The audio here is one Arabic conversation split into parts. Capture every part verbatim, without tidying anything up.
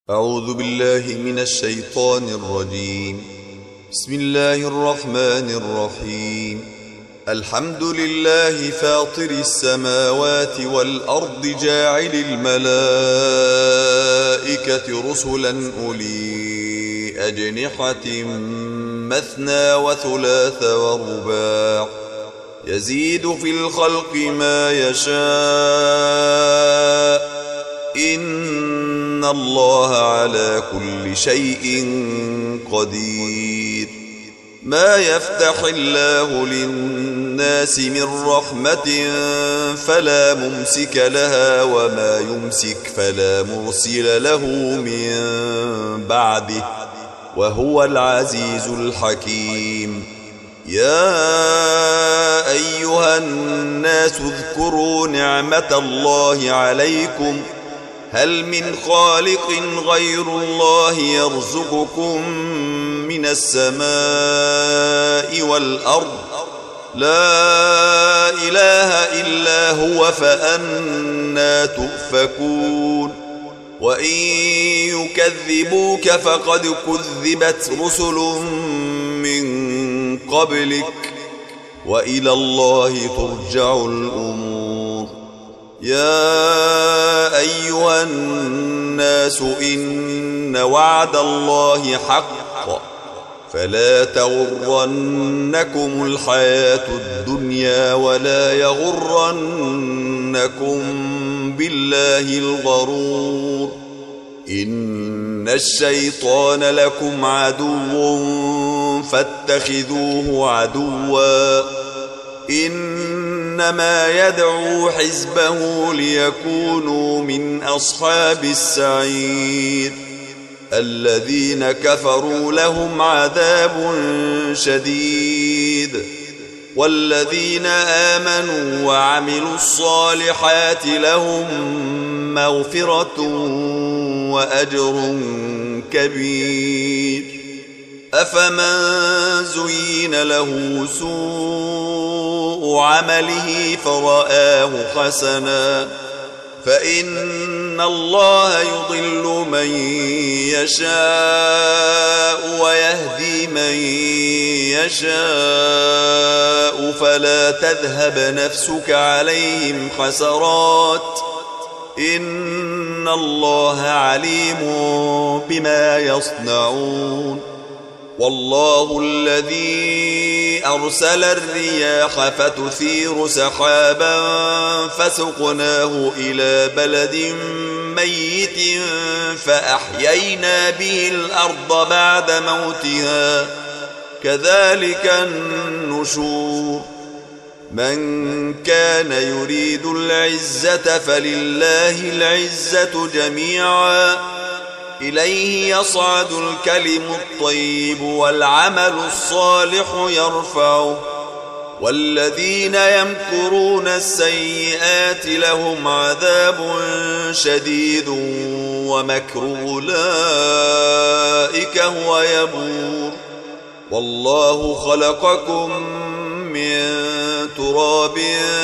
أعوذ بالله من الشيطان الرجيم. بسم الله الرحمن الرحيم. الحمد لله فاطر السماوات والأرض جاعل الملائكة رسلا أولي أجنحة مثنى وثلاث ورباع يزيد في الخلق ما يشاء إن الله على كل شيء قدير. ما يفتح الله للناس من رحمة فلا ممسك لها وما يمسك فلا مرسل له من بعده وهو العزيز الحكيم. يا أيها الناس اذكروا نعمة الله عليكم هل من خالق غير الله يرزقكم من السماء والأرض لا إله إلا هو فأنى تؤفكون. وإن يكذبوك فقد كذبت رسل من قبلك وإلى الله ترجع الأمور. يا أيها الناس إن وعد الله حق فلا تغرنكم الحياة الدنيا ولا يغرنكم بالله الغرور. إن الشيطان لكم عدو فاتخذوه عدوا إنما يدعو حزبه ليكونوا من أصحاب السعير. الذين كفروا لهم عذاب شديد والذين آمنوا وعملوا الصالحات لهم مغفرة وأجر كبير. أفمن زين له سوء عمله فرآه حسنا فإن الله يضل من يشاء ويهدي من يشاء فلا تذهب نفسك عليهم حسرات إن الله عليم بما يصنعون. والله الذي أرسل الرياح فتثير سحابا فسقناه إلى بلد ميت فأحيينا به الأرض بعد موتها كذلك النشور. من كان يريد العزة فلله العزة جميعا إليه يصعد الكلم الطيب والعمل الصالح يرفعه والذين يمكرون السيئات لهم عذاب شديد ومكر أولئك هو يبور. والله خلقكم من تراب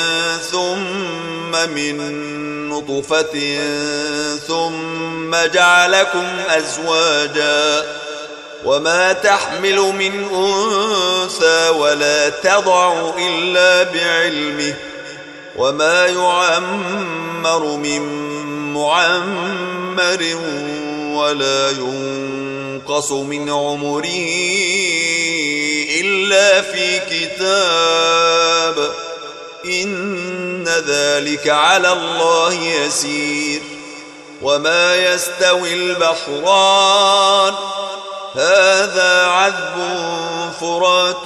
ثم من نطفة ثم جعلكم أزواجا وما تحمل من أنثى ولا تضع إلا بعلمه وما يعمر من معمر ولا ينقص من عمره إلا في كتاب إن ذلك على الله يسير. وما يستوي البحران هذا عذب فرات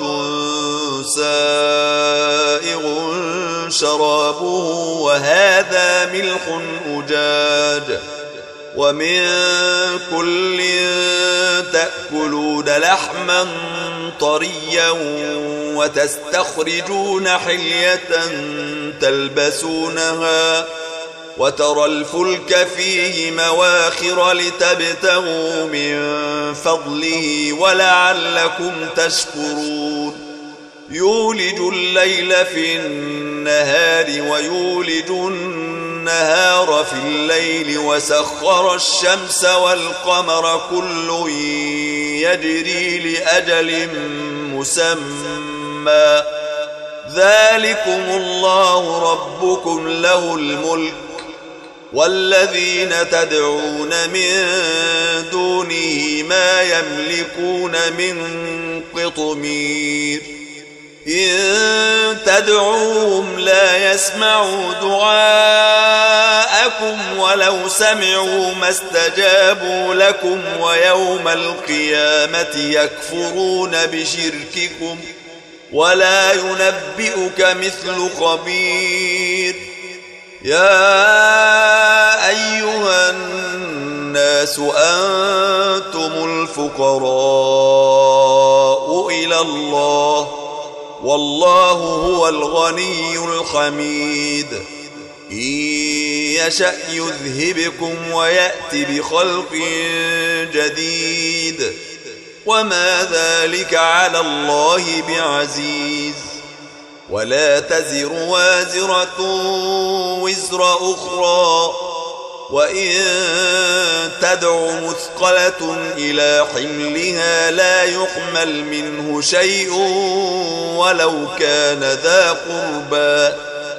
سائغ شرابه وهذا ملح أجاج ومن كل تأكلون لحما طريا وتستخرجون حلية تلبسونها وترى الفلك فيه مواخر لتبتغوا من فضله ولعلكم تشكرون. يولج الليل في النهار ويولج النهار النهار في الليل وسخر الشمس والقمر كل يجري لأجل مسمى ذلكم الله ربكم له الملك والذين تدعون من دونه ما يملكون من قطمير إن تدعوهم لا يسمعوا دعاءكم ولو سمعوا ما استجابوا لكم ويوم القيامة يكفرون بشرككم ولا ينبئك مثل خبير يا أيها الناس أنتم الفقراء إلى الله والله هو الغني الحميد إن يشأ يذهبكم ويأت بخلق جديد وما ذلك على الله بعزيز ولا تزر وازرة وزر أخرى وإن تدع مثقلة إلى حملها لا يحمل منه شيء ولو كان ذا قربى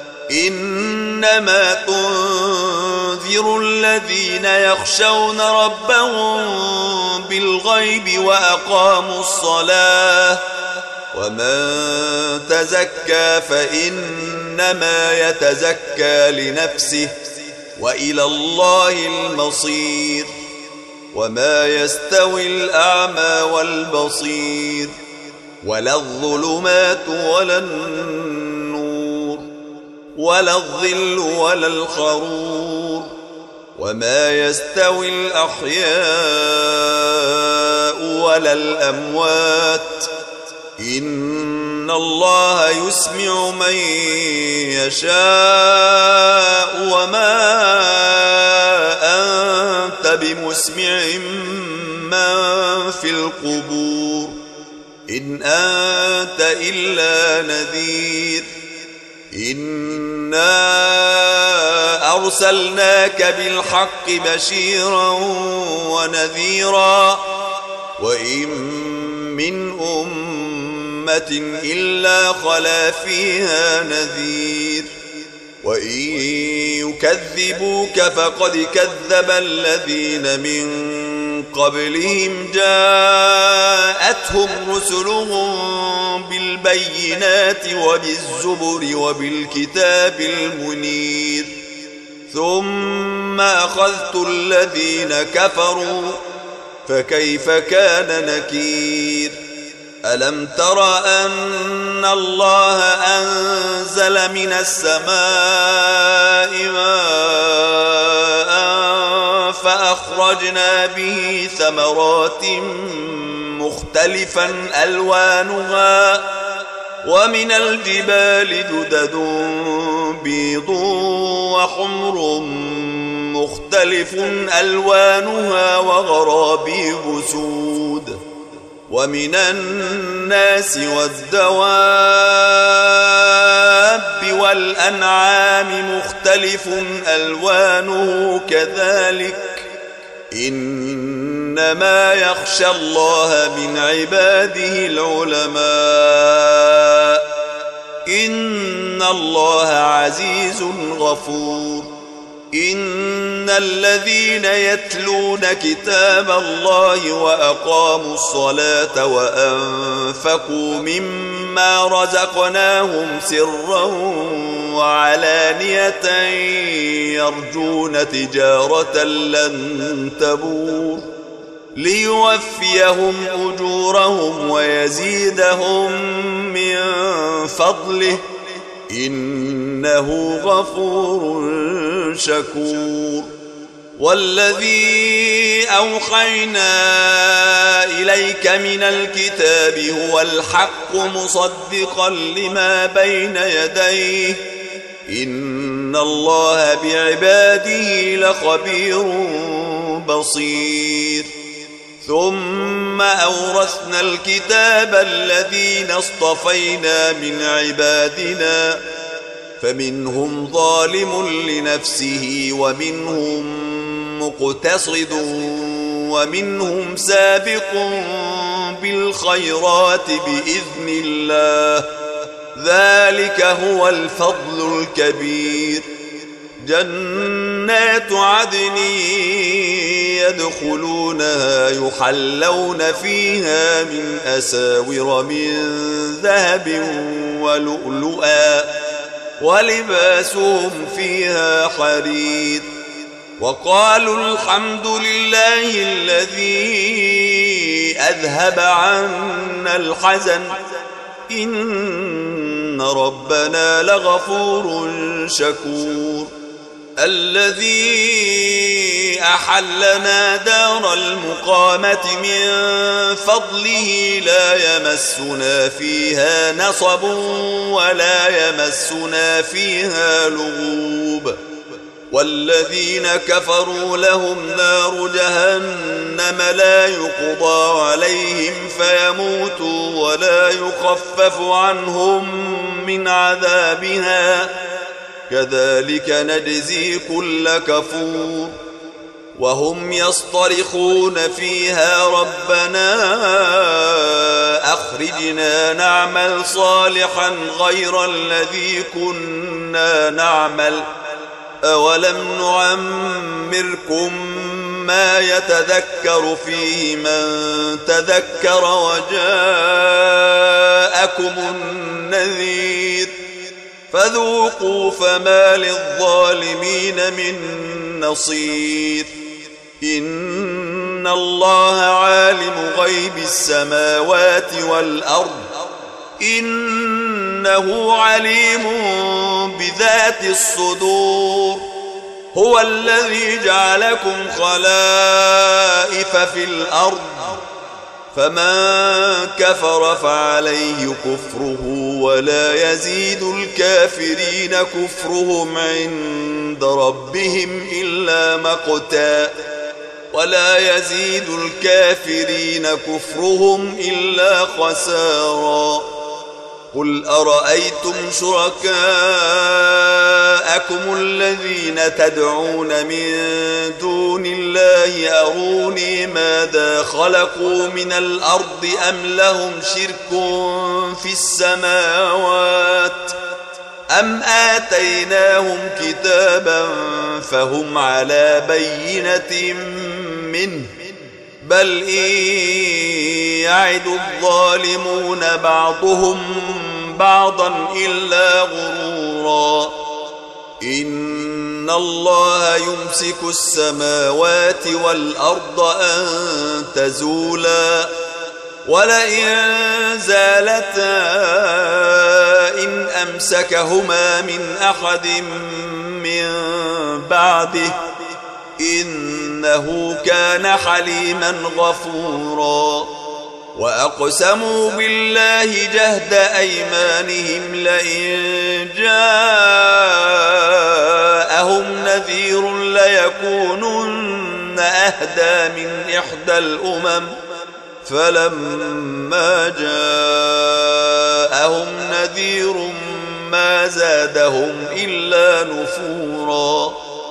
إنما تنذر الذين يخشون ربهم بالغيب وأقاموا الصلاة ومن تزكى فإنما يتزكى لنفسه وإلى الله المصير وما يستوي الأعمى والبصير ولا الظلمات ولا النور ولا الظل ولا الحرور وما يستوي الأحياء ولا الأموات إن الله يسمع من يشاء وما أنت بمسمع من في القبور إن أنت إلا نذير إنا أرسلناك بالحق بشيرا ونذيرا وإن من أمة إلا خلا فيها نذير وإن يكذبوك فقد كذب الذين من قبلهم جاءتهم رسلهم بالبينات وبالزبر وبالكتاب المنير ثم أخذت الذين كفروا فكيف كان نكير ألم تر أن الله أنزل من السماء ماء فأخرجنا به ثمرات مختلفا ألوانها ومن الجبال جدد بيض وحمر مختلف ألوانها وغرابيب سود ومن الناس والدواب والأنعام مختلف ألوانه كذلك إنما يخشى الله من عباده العلماء إن الله عزيز غفور إن الذين يتلون كتاب الله وأقاموا الصلاة وأنفقوا مما رزقناهم سرا وعلانية يرجون تجارة لن تبور ليوفيهم أجورهم ويزيدهم من فضله إنه غفور شكور والذي أوحينا إليك من الكتاب هو الحق مصدقا لما بين يديه إن الله بعباده لخبير بصير ثم أورثنا الكتاب الذين اصطفينا من عبادنا فمنهم ظالم لنفسه ومنهم مقتصد ومنهم سابق بالخيرات بإذن الله، ذلك هو الفضل الكبير. جنات عدن يدخلونها يحلون فيها من أساور من ذهب ولؤلؤا ولباسهم فيها حرير. وقالوا الحمد لله الذي أذهب عنا الحزن إن ربنا لغفور شكور. الذي أحلنا دار المقامة من فضله لا يمسنا فيها نصب ولا يمسنا فيها لغوب. والذين كفروا لهم نار جهنم لا يقضى عليهم فيموتوا ولا يخفف عنهم من عذابها كذلك نجزي كل كفور. وهم يصطرخون فيها ربنا أخرجنا نعمل صالحا غير الذي كنا نعمل أولم نعمركم ما يتذكر فيه من تذكر وجاءكم النذير فذوقوا فما للظالمين من نصير. إن الله عالم غيب السماوات والأرض إنه عليم بذات الصدور. هو الذي جعلكم خلائف في الأرض فمن كفر فعليه كفره ولا يزيد الكافرين كفرهم عند ربهم إلا مقتا ولا يزيد الكافرين كفرهم إلا خسارا. قل أرأيتم شركاءكم الذين تدعون من دون الله أروني ماذا خلقوا من الأرض أم لهم شرك في السماوات أم آتيناهم كتابا فهم على بينة منه بل إن يعد الظالمون بعضهم بعضا إلا غرورا. إن الله يمسك السماوات والأرض أن تزولا ولئن زالتا إن أمسكهما من أحد من بعده إنه كان حليما غفورا. وأقسموا بالله جهد أيمانهم لئن جاءهم نذير ليكونن أهدى من إحدى الأمم فلما جاءهم نذير ما زادهم إلا نفورا.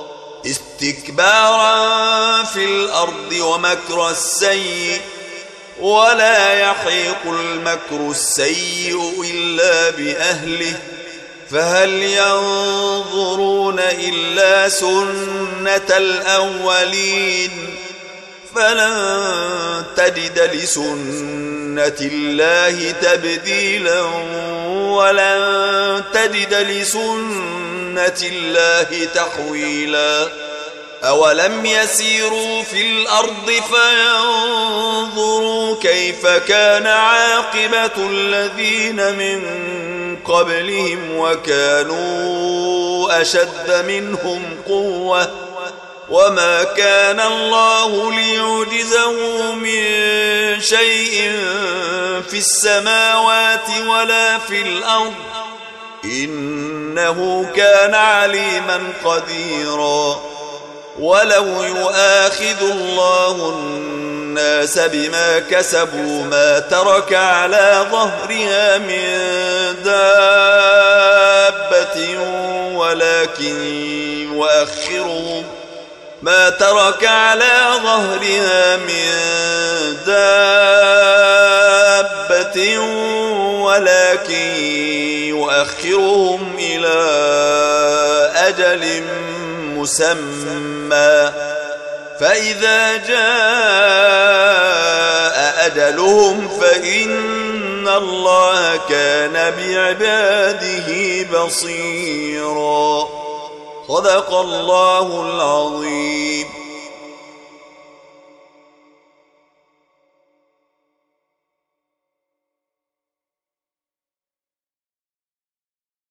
استكبارا في الأرض ومكر السيء ولا يحيق المكر السيء إلا بأهله فهل ينظرون إلا سنة الأولين فلن تجد لسنة الله تبديلا ولن تجد لسنة الله تحويلا. أولم يسيروا في الأرض فينظروا كيف كان عاقبة الذين من قبلهم وكانوا أشد منهم قوة وما كان الله ليعجزه من شيء في السماوات ولا في الأرض إنه كان عليما قديرا. ولو يؤاخذ الله الناس بما كسبوا ما ترك على ظهرها من دابة ولكن يؤخرهم ما ترك على ظهرها من دابة ولكن يؤخرهم إلى أجل مسمى فإذا جاء أجلهم فإن الله كان بعباده بصيرا. صدق الله العظيم.